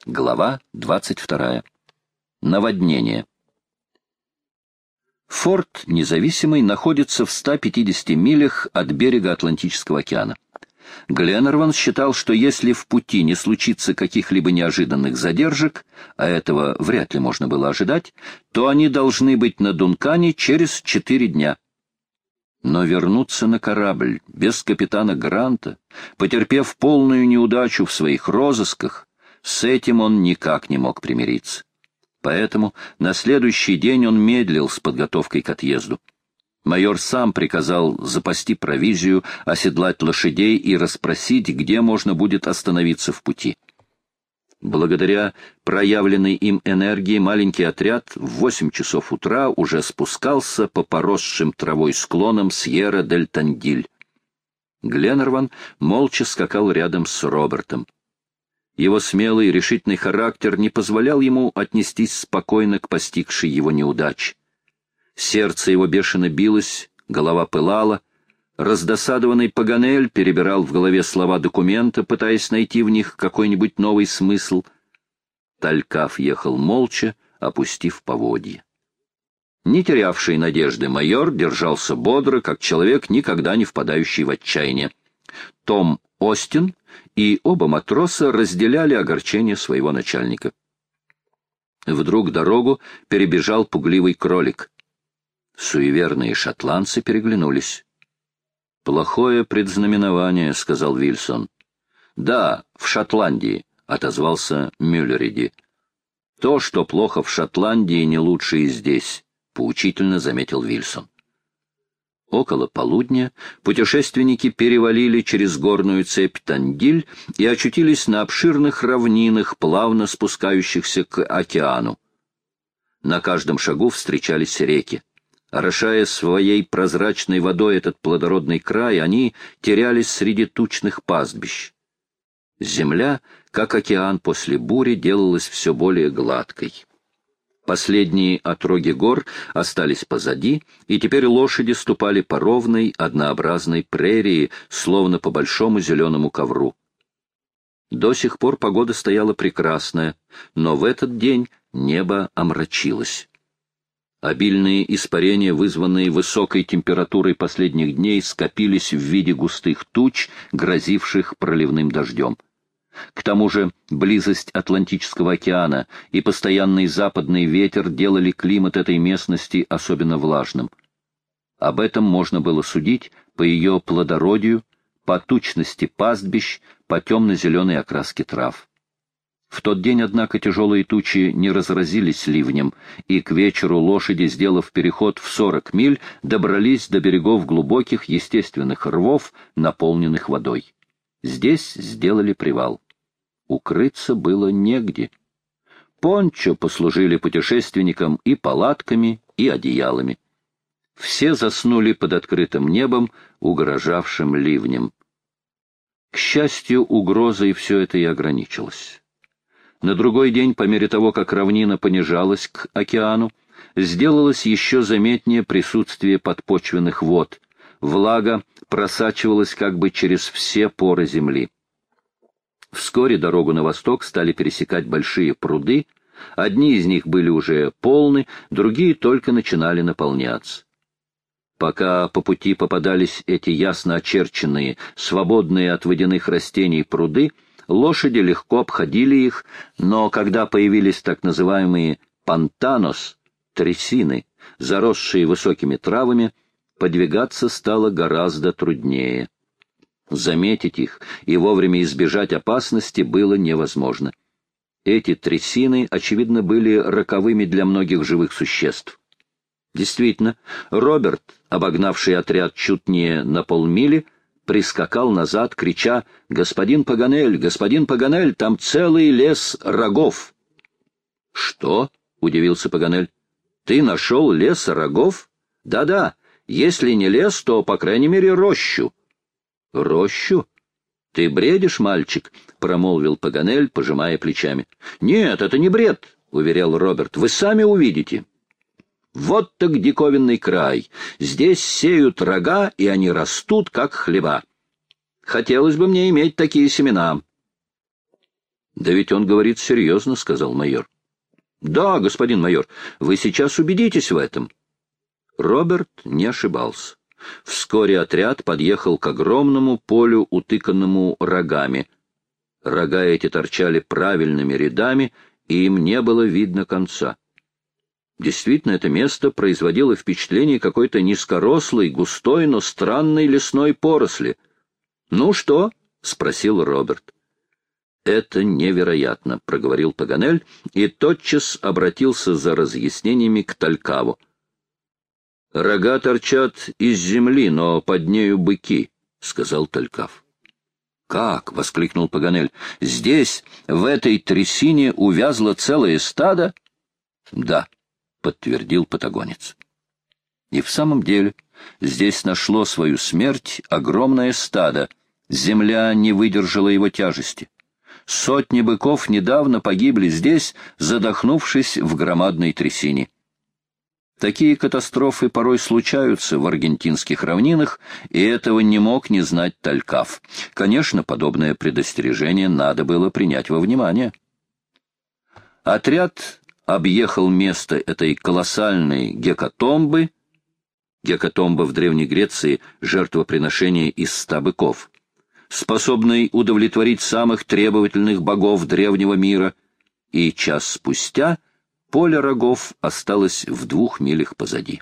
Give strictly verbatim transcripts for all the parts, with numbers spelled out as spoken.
Глава двадцать вторая. Наводнение. Форт Независимый находится в ста пятидесяти милях от берега Атлантического океана. Гленнерван считал, что если в пути не случится каких-либо неожиданных задержек, а этого вряд ли можно было ожидать, то они должны быть на Дункане через четыре дня. Но вернуться на корабль без капитана Гранта, потерпев полную неудачу в своих розысках, с этим он никак не мог примириться. Поэтому на следующий день он медлил с подготовкой к отъезду. Майор сам приказал запасти провизию, оседлать лошадей и расспросить, где можно будет остановиться в пути. Благодаря проявленной им энергии маленький отряд в восемь часов утра уже спускался по поросшим травой склонам Сьерра-дель-Тандиль. Гленнерван молча скакал рядом с Робертом. Его смелый и решительный характер не позволял ему отнестись спокойно к постигшей его неудаче. Сердце его бешено билось, голова пылала. Раздосадованный Паганель перебирал в голове слова документа, пытаясь найти в них какой-нибудь новый смысл. Талькав ехал молча, опустив поводья. Не терявший надежды майор держался бодро, как человек, никогда не впадающий в отчаяние. Том Остин и оба матроса разделяли огорчение своего начальника. Вдруг дорогу перебежал пугливый кролик. Суеверные шотландцы переглянулись. «Плохое предзнаменование», — сказал Вильсон. «Да, в Шотландии», — отозвался Мюллериди. «То, что плохо в Шотландии, не лучше и здесь», — поучительно заметил Вильсон. Около полудня путешественники перевалили через горную цепь Тандиль и очутились на обширных равнинах, плавно спускающихся к океану. На каждом шагу встречались реки. Орошая своей прозрачной водой этот плодородный край, они терялись среди тучных пастбищ. Земля, как океан после бури, делалась все более гладкой. Последние отроги гор остались позади, и теперь лошади ступали по ровной, однообразной прерии, словно по большому зеленому ковру. До сих пор погода стояла прекрасная, но в этот день небо омрачилось. Обильные испарения, вызванные высокой температурой последних дней, скопились в виде густых туч, грозивших проливным дождем. К тому же близость Атлантического океана и постоянный западный ветер делали климат этой местности особенно влажным. Об этом можно было судить по ее плодородию, по тучности пастбищ, по темно-зеленой окраске трав. В тот день, однако, тяжелые тучи не разразились ливнем, и к вечеру лошади, сделав переход в сорок миль, добрались до берегов глубоких естественных рвов, наполненных водой. Здесь сделали привал. Укрыться было негде. Пончо послужили путешественникам и палатками, и одеялами. Все заснули под открытым небом, угрожавшим ливнем. К счастью, угрозой все это и ограничилось. На другой день, по мере того, как равнина понижалась к океану, сделалось еще заметнее присутствие подпочвенных вод. Влага просачивалась как бы через все поры земли. Вскоре дорогу на восток стали пересекать большие пруды. Одни из них были уже полны, другие только начинали наполняться. Пока по пути попадались эти ясно очерченные, свободные от водяных растений пруды, лошади легко обходили их, но когда появились так называемые пантанос, трясины, заросшие высокими травами, подвигаться стало гораздо труднее. Заметить их и вовремя избежать опасности было невозможно. Эти трясины, очевидно, были роковыми для многих живых существ. Действительно, Роберт, обогнавший отряд чуть не на полмили, прискакал назад, крича: «Господин Паганель, господин Паганель, там целый лес рогов!» «Что?» — удивился Паганель. «Ты нашел лес рогов?» «Да-да, если не лес, то, по крайней мере, рощу». «Рощу? Ты бредишь, мальчик?» — промолвил Паганель, пожимая плечами. «Нет, это не бред», — уверял Роберт. «Вы сами увидите». «Вот так диковинный край. Здесь сеют рога, и они растут, как хлеба. Хотелось бы мне иметь такие семена». Да ведь он говорит серьезно, — сказал майор. Да, господин майор, вы сейчас убедитесь в этом. Роберт не ошибался. Вскоре отряд подъехал к огромному полю, утыканному рогами. Рога эти торчали правильными рядами, и им не было видно конца. Действительно, это место производило впечатление какой-то низкорослой, густой, но странной лесной поросли. «Ну что?» — спросил Роберт. «Это невероятно», — проговорил Паганель и тотчас обратился за разъяснениями к Талькаву. «Рога торчат из земли, но под нею быки», — сказал Талькав. «Как?» — воскликнул Паганель. «Здесь, в этой трясине, увязло целое стадо?» «Да», — подтвердил патагонец. И в самом деле здесь нашло свою смерть огромное стадо. Земля не выдержала его тяжести. Сотни быков недавно погибли здесь, задохнувшись в громадной трясине. Такие катастрофы порой случаются в аргентинских равнинах, и этого не мог не знать Талькав. Конечно, подобное предостережение надо было принять во внимание. Отряд объехал место этой колоссальной гекатомбы. Гекатомба в Древней Греции — жертвоприношение из ста быков, способный удовлетворить самых требовательных богов древнего мира, и час спустя поле рогов осталось в двух милях позади.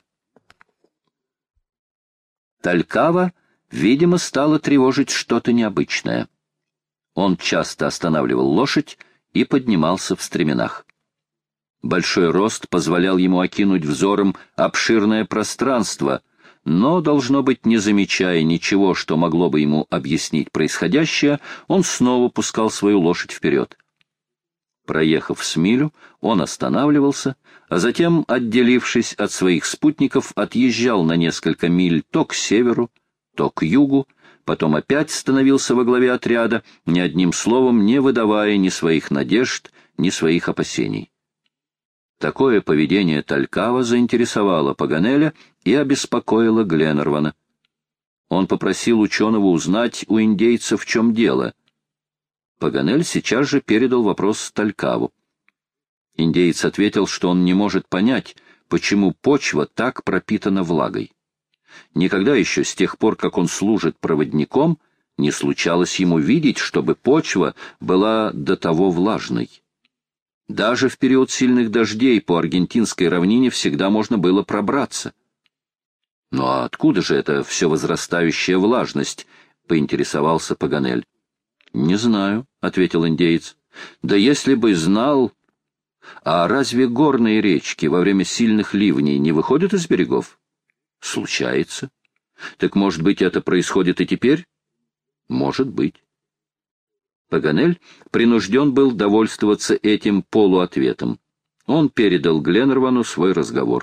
Талькава, видимо, стало тревожить что-то необычное. Он часто останавливал лошадь и поднимался в стременах. Большой рост позволял ему окинуть взором обширное пространство, но, должно быть, не замечая ничего, что могло бы ему объяснить происходящее, он снова пускал свою лошадь вперед. Проехав с милю, он останавливался, а затем, отделившись от своих спутников, отъезжал на несколько миль то к северу, то к югу, потом опять становился во главе отряда, ни одним словом не выдавая ни своих надежд, ни своих опасений. Такое поведение Талькава заинтересовало Паганеля и обеспокоило Гленнервана. Он попросил ученого узнать у индейцев, в чем дело. Паганель сейчас же передал вопрос Талькаву. Индеец ответил, что он не может понять, почему почва так пропитана влагой. Никогда еще с тех пор, как он служит проводником, не случалось ему видеть, чтобы почва была до того влажной. Даже в период сильных дождей по аргентинской равнине всегда можно было пробраться. «Ну а откуда же эта все возрастающая влажность?» — поинтересовался Паганель. «Не знаю», — ответил индеец. «Да если бы знал...» «А разве горные речки во время сильных ливней не выходят из берегов?» «Случается». «Так, может быть, это происходит и теперь?» «Может быть». Паганель принужден был довольствоваться этим полуответом. Он передал Гленнервану свой разговор.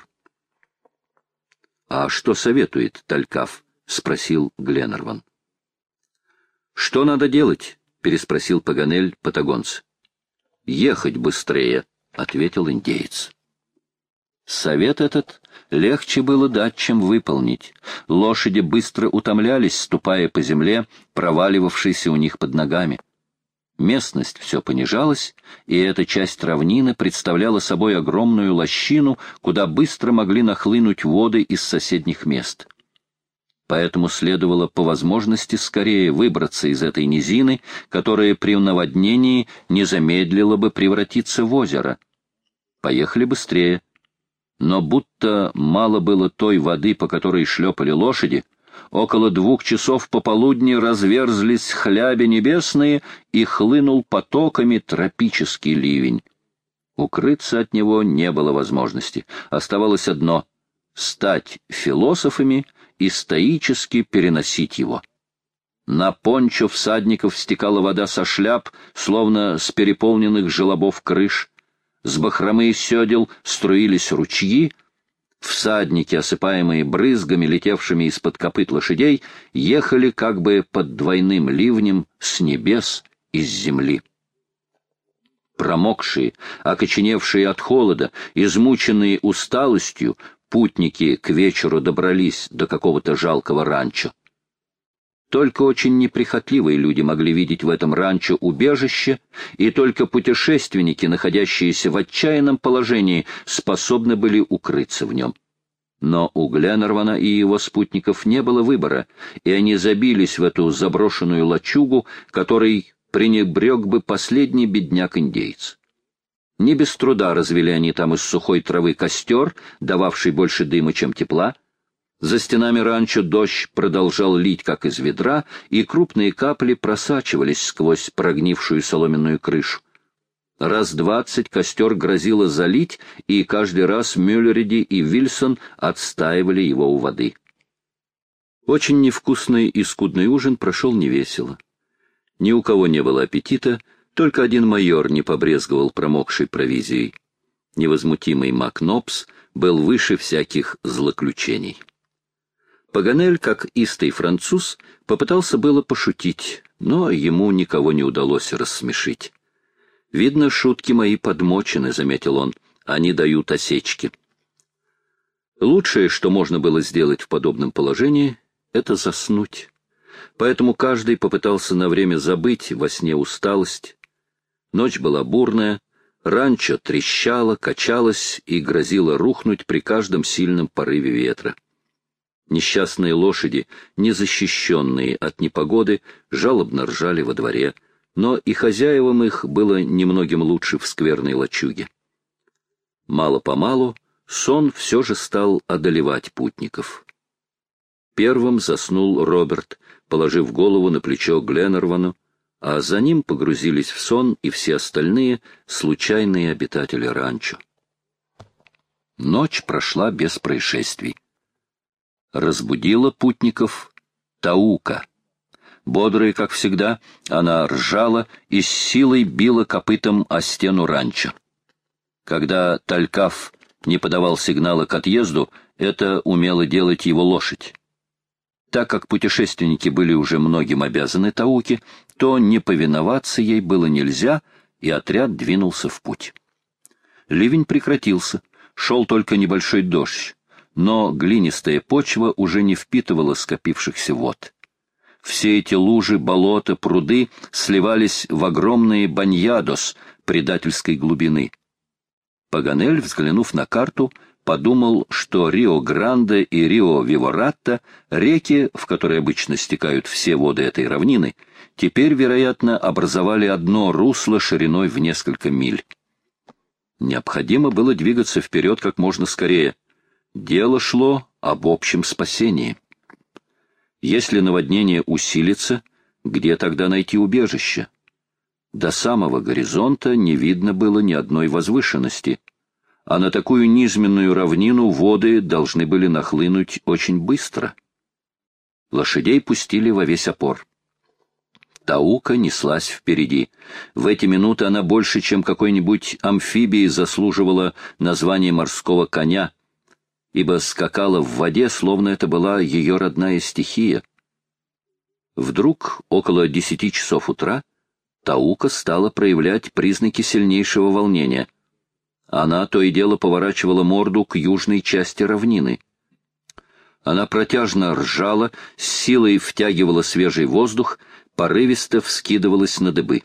«А что советует Талькав?» — спросил Гленнерван. «Что надо делать?» — переспросил Паганель патагонца. «Ехать быстрее», — ответил индеец. Совет этот легче было дать, чем выполнить. Лошади быстро утомлялись, ступая по земле, проваливавшейся у них под ногами. Местность все понижалась, и эта часть равнины представляла собой огромную лощину, куда быстро могли нахлынуть воды из соседних мест. Поэтому следовало по возможности скорее выбраться из этой низины, которая при наводнении не замедлила бы превратиться в озеро. Поехали быстрее. Но будто мало было той воды, по которой шлепали лошади, около двух часов пополудни разверзлись хляби небесные, и хлынул потоками тропический ливень. Укрыться от него не было возможности. Оставалось одно — стать философами и стоически переносить его. На пончо всадников стекала вода со шляп, словно с переполненных желобов крыш. С бахромы седел струились ручьи. Всадники, осыпаемые брызгами, летевшими из-под копыт лошадей, ехали как бы под двойным ливнем с небес и с земли. Промокшие, окоченевшие от холода, измученные усталостью, путники к вечеру добрались до какого-то жалкого ранчо. Только очень неприхотливые люди могли видеть в этом ранчо убежище, и только путешественники, находящиеся в отчаянном положении, способны были укрыться в нем. Но у Гленнервана и его спутников не было выбора, и они забились в эту заброшенную лачугу, которой пренебрег бы последний бедняк-индеец. Не без труда развели они там из сухой травы костер, дававший больше дыма, чем тепла. За стенами ранчо дождь продолжал лить, как из ведра, и крупные капли просачивались сквозь прогнившую соломенную крышу. Раз двадцать костер грозило залить, и каждый раз Мюллериди и Вильсон отстаивали его у воды. Очень невкусный и скудный ужин прошел невесело. Ни у кого не было аппетита, только один майор не побрезговал промокшей провизией. Невозмутимый Макнопс был выше всяких злоключений. Паганель, как истый француз, попытался было пошутить, но ему никого не удалось рассмешить. «Видно, шутки мои подмочены», — заметил он, — «они дают осечки». Лучшее, что можно было сделать в подобном положении, — это заснуть. Поэтому каждый попытался на время забыть во сне усталость. Ночь была бурная, ранчо трещало, качалось и грозило рухнуть при каждом сильном порыве ветра. Несчастные лошади, незащищенные от непогоды, жалобно ржали во дворе, но и хозяевам их было немногим лучше в скверной лачуге. Мало-помалу сон все же стал одолевать путников. Первым заснул Роберт, положив голову на плечо Гленнервану, а за ним погрузились в сон и все остальные случайные обитатели ранчо. Ночь прошла без происшествий. Разбудила путников Таука. Бодрая, как всегда, она ржала и с силой била копытом о стену ранчо. Когда Талькаф не подавал сигнала к отъезду, это умела делать его лошадь. Так как путешественники были уже многим обязаны Тауке, то не повиноваться ей было нельзя, и отряд двинулся в путь. Ливень прекратился, шел только небольшой дождь, но глинистая почва уже не впитывала скопившихся вод. Все эти лужи, болота, пруды сливались в огромные баньядос предательской глубины. Паганель, взглянув на карту, подумал, что Рио-Гранде и Рио-Виворатта, реки, в которые обычно стекают все воды этой равнины, теперь, вероятно, образовали одно русло шириной в несколько миль. Необходимо было двигаться вперед как можно скорее. Дело шло об общем спасении. Если наводнение усилится, где тогда найти убежище? До самого горизонта не видно было ни одной возвышенности, а на такую низменную равнину воды должны были нахлынуть очень быстро. Лошадей пустили во весь опор. Таука неслась впереди. В эти минуты она больше, чем какой-нибудь амфибии, заслуживала название морского коня, ибо скакала в воде, словно это была ее родная стихия. Вдруг, около десяти часов утра, Таука стала проявлять признаки сильнейшего волнения. Она то и дело поворачивала морду к южной части равнины. Она протяжно ржала, с силой втягивала свежий воздух, порывисто вскидывалась на дыбы.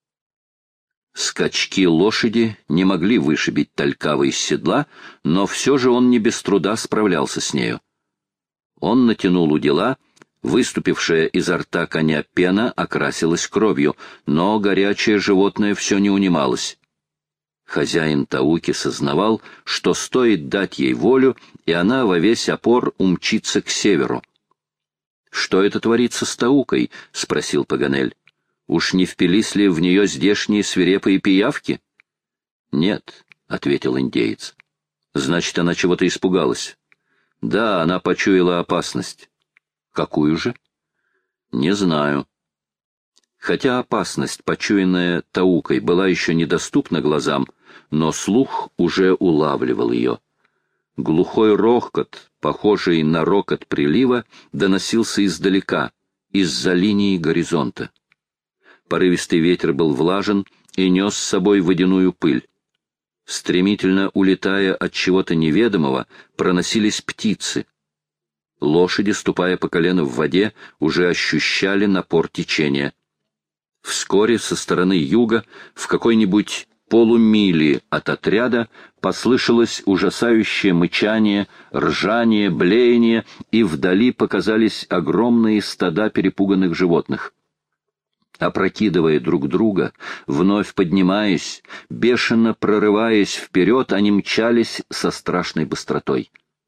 Скачки лошади не могли вышибить Талькава из седла, но все же он не без труда справлялся с нею. Он натянул удила, выступившая изо рта коня пена окрасилась кровью, но горячее животное все не унималось. Хозяин Тауки сознавал, что стоит дать ей волю, и она во весь опор умчится к северу. — Что это творится с Таукой? — спросил Паганель. — Уж не впились ли в нее здешние свирепые пиявки? — Нет, — ответил индеец. — Значит, она чего-то испугалась. — Да, она почуяла опасность. — Какую же? — Не знаю. Хотя опасность, почуянная Таукой, была еще недоступна глазам, но слух уже улавливал ее. Глухой рокот, похожий на рокот прилива, доносился издалека, из-за линии горизонта. Порывистый ветер был влажен и нес с собой водяную пыль. Стремительно улетая от чего-то неведомого, проносились птицы. Лошади, ступая по колено в воде, уже ощущали напор течения. Вскоре со стороны юга, в какой-нибудь полумили от отряда, послышалось ужасающее мычание, ржание, блеяние, и вдали показались огромные стада перепуганных животных. Опрокидывая друг друга, вновь поднимаясь, бешено прорываясь вперед, они мчались со страшной быстротой.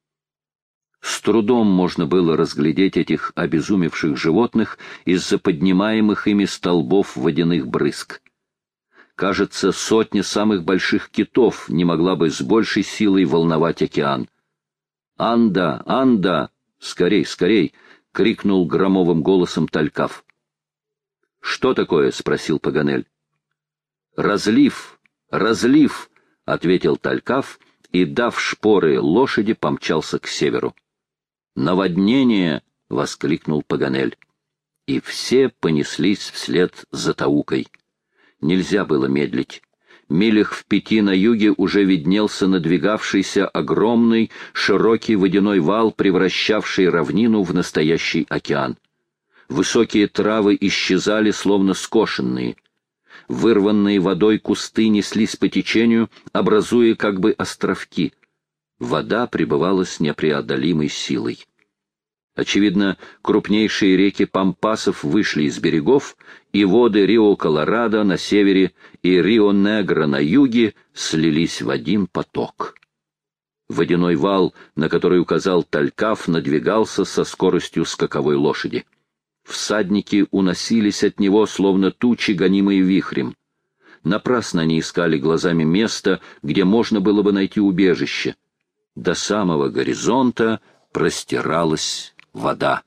С трудом можно было разглядеть этих обезумевших животных из-за поднимаемых ими столбов водяных брызг. Кажется, сотня самых больших китов не могла бы с большей силой волновать океан. «Анда! Анда! Скорей, скорей!» — крикнул громовым голосом Талькав. «Что такое?» — спросил Паганель. «Разлив! Разлив!» — ответил Талькав и, дав шпоры лошади, помчался к северу. «Наводнение!» — воскликнул Паганель. И все понеслись вслед за Таукой. Нельзя было медлить. Милях в пяти на юге уже виднелся надвигавшийся огромный, широкий водяной вал, превращавший равнину в настоящий океан. Высокие травы исчезали, словно скошенные. Вырванные водой кусты неслись по течению, образуя как бы островки. Вода прибывала с непреодолимой силой. Очевидно, крупнейшие реки Пампасов вышли из берегов, и воды Рио-Колорадо на севере и Рио-Негро на юге слились в один поток. Водяной вал, на который указал Талькав, надвигался со скоростью скаковой лошади. Всадники уносились от него, словно тучи, гонимые вихрем. Напрасно они искали глазами место, где можно было бы найти убежище. До самого горизонта простиралась вода.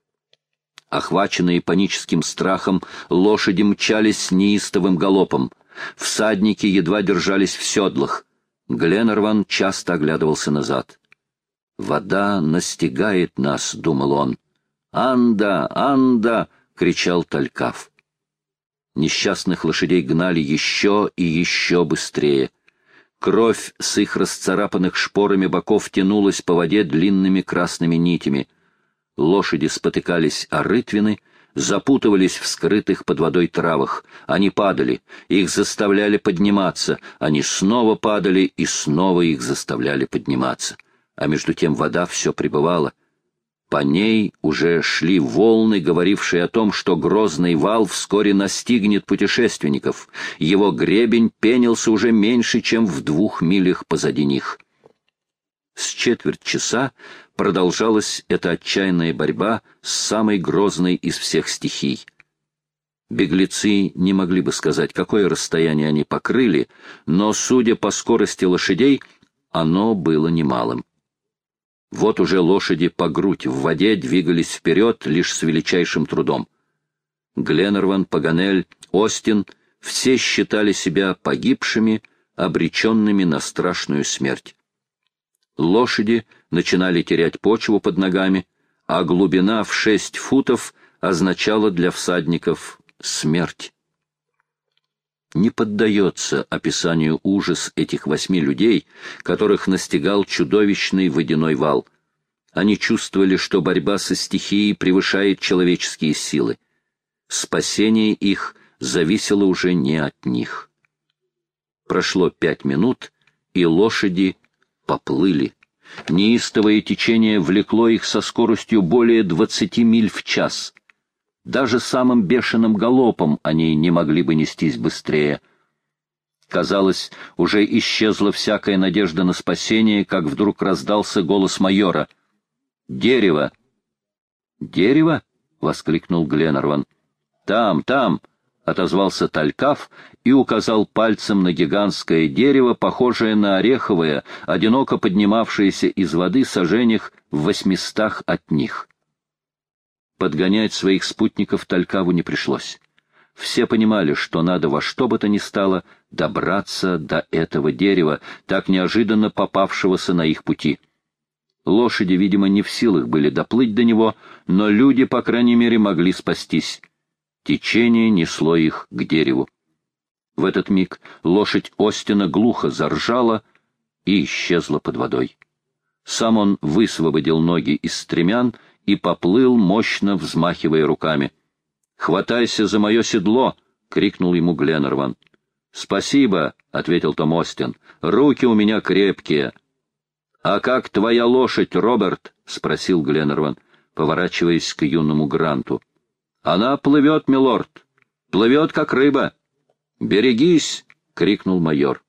Охваченные паническим страхом, лошади мчались с неистовым галопом. Всадники едва держались в седлах. Гленарван часто оглядывался назад. «Вода настигает нас», — думал он. «Анда! Анда!» — кричал Талькав. Несчастных лошадей гнали еще и еще быстрее. Кровь с их расцарапанных шпорами боков тянулась по воде длинными красными нитями. Лошади спотыкались о рытвины, запутывались в скрытых под водой травах. Они падали, их заставляли подниматься, они снова падали и снова их заставляли подниматься. А между тем вода все прибывала. По ней уже шли волны, говорившие о том, что грозный вал вскоре настигнет путешественников. Его гребень пенился уже меньше, чем в двух милях позади них. С четверть часа продолжалась эта отчаянная борьба с самой грозной из всех стихий. Беглецы не могли бы сказать, какое расстояние они покрыли, но, судя по скорости лошадей, оно было немалым. Вот уже лошади по грудь в воде двигались вперед лишь с величайшим трудом. Гленарван, Паганель, Остин — все считали себя погибшими, обреченными на страшную смерть. Лошади начинали терять почву под ногами, а глубина в шесть футов означала для всадников смерть. Не поддается описанию ужас этих восьми людей, которых настигал чудовищный водяной вал. Они чувствовали, что борьба со стихией превышает человеческие силы. Спасение их зависело уже не от них. Прошло пять минут, и лошади поплыли. Неистовое течение влекло их со скоростью более двадцати миль в час. Даже самым бешеным галопом они не могли бы нестись быстрее. Казалось, уже исчезла всякая надежда на спасение, как вдруг раздался голос майора. «Дерево!» «Дерево?» — воскликнул Гленарван. «Там, там!» — отозвался Талькав и указал пальцем на гигантское дерево, похожее на ореховое, одиноко поднимавшееся из воды саженях в восьмистах от них. Подгонять своих спутников Талькаву не пришлось. Все понимали, что надо во что бы то ни стало добраться до этого дерева, так неожиданно попавшегося на их пути. Лошади, видимо, не в силах были доплыть до него, но люди, по крайней мере, могли спастись. Течение несло их к дереву. В этот миг лошадь Остина глухо заржала и исчезла под водой. Сам он высвободил ноги из стремян и поплыл, мощно взмахивая руками. «Хватайся за мое седло!» — крикнул ему Гленнерван. «Спасибо!» — ответил Том Остин. «Руки у меня крепкие». «А как твоя лошадь, Роберт?» — спросил Гленнерван, поворачиваясь к юному Гранту. «Она плывет, милорд. Плывет, как рыба». «Берегись!» — крикнул майор.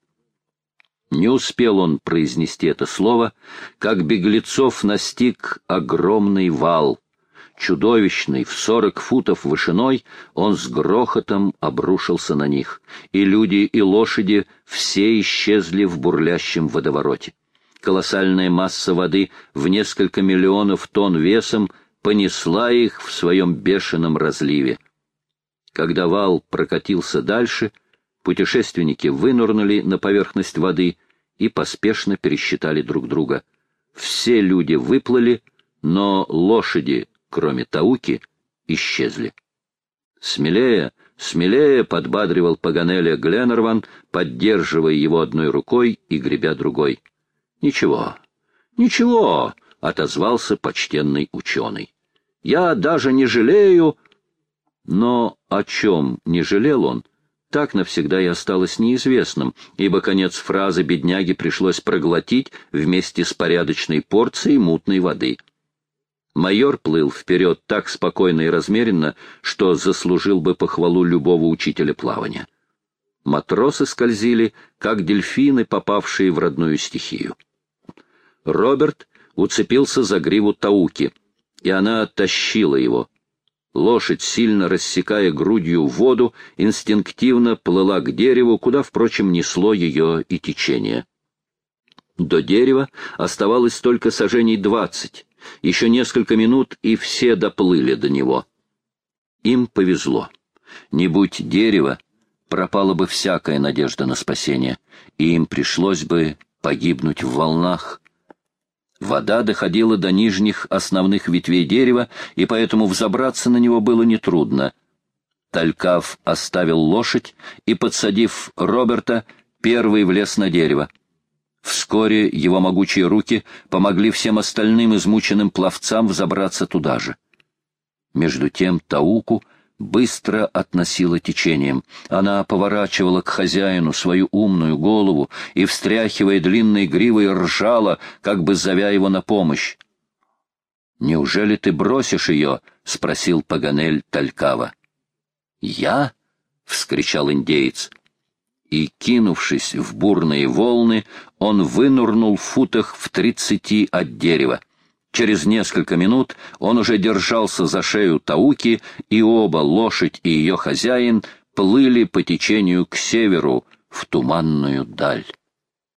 Не успел он произнести это слово, как беглецов настиг огромный вал. Чудовищный, в сорок футов вышиной, он с грохотом обрушился на них, и люди, и лошади все исчезли в бурлящем водовороте. Колоссальная масса воды в несколько миллионов тонн весом понесла их в своем бешеном разливе. Когда вал прокатился дальше, путешественники вынырнули на поверхность воды и поспешно пересчитали друг друга. Все люди выплыли, но лошади, кроме Тауки, исчезли. «Смелее, смелее!» — подбадривал Паганеля Гленнерван, поддерживая его одной рукой и гребя другой. «Ничего, ничего!» — отозвался почтенный ученый. «Я даже не жалею...» Но о чем не жалел он, так навсегда и осталось неизвестным, ибо конец фразы бедняге пришлось проглотить вместе с порядочной порцией мутной воды. Майор плыл вперед так спокойно и размеренно, что заслужил бы похвалу любого учителя плавания. Матросы скользили, как дельфины, попавшие в родную стихию. Роберт уцепился за гриву Тауки, и она оттащила его. Лошадь, сильно рассекая грудью воду, инстинктивно плыла к дереву, куда, впрочем, несло ее и течение. До дерева оставалось только саженей двадцать. Еще несколько минут, и все доплыли до него. Им повезло. Не будь дерева, пропала бы всякая надежда на спасение, и им пришлось бы погибнуть в волнах. Вода доходила до нижних основных ветвей дерева, и поэтому взобраться на него было нетрудно. Талькав оставил лошадь и, подсадив Роберта, первый влез на дерево. Вскоре его могучие руки помогли всем остальным измученным пловцам взобраться туда же. Между тем Тауку быстро относила течением. Она поворачивала к хозяину свою умную голову и, встряхивая длинной гривой, ржала, как бы зовя его на помощь. «Неужели ты бросишь ее?» — спросил Паганель Талькава. «Я?» — вскричал индеец. И, кинувшись в бурные волны, он вынырнул в футах в тридцати от дерева. Через несколько минут он уже держался за шею Тауки, и оба, лошадь и ее хозяин, плыли по течению к северу, в туманную даль.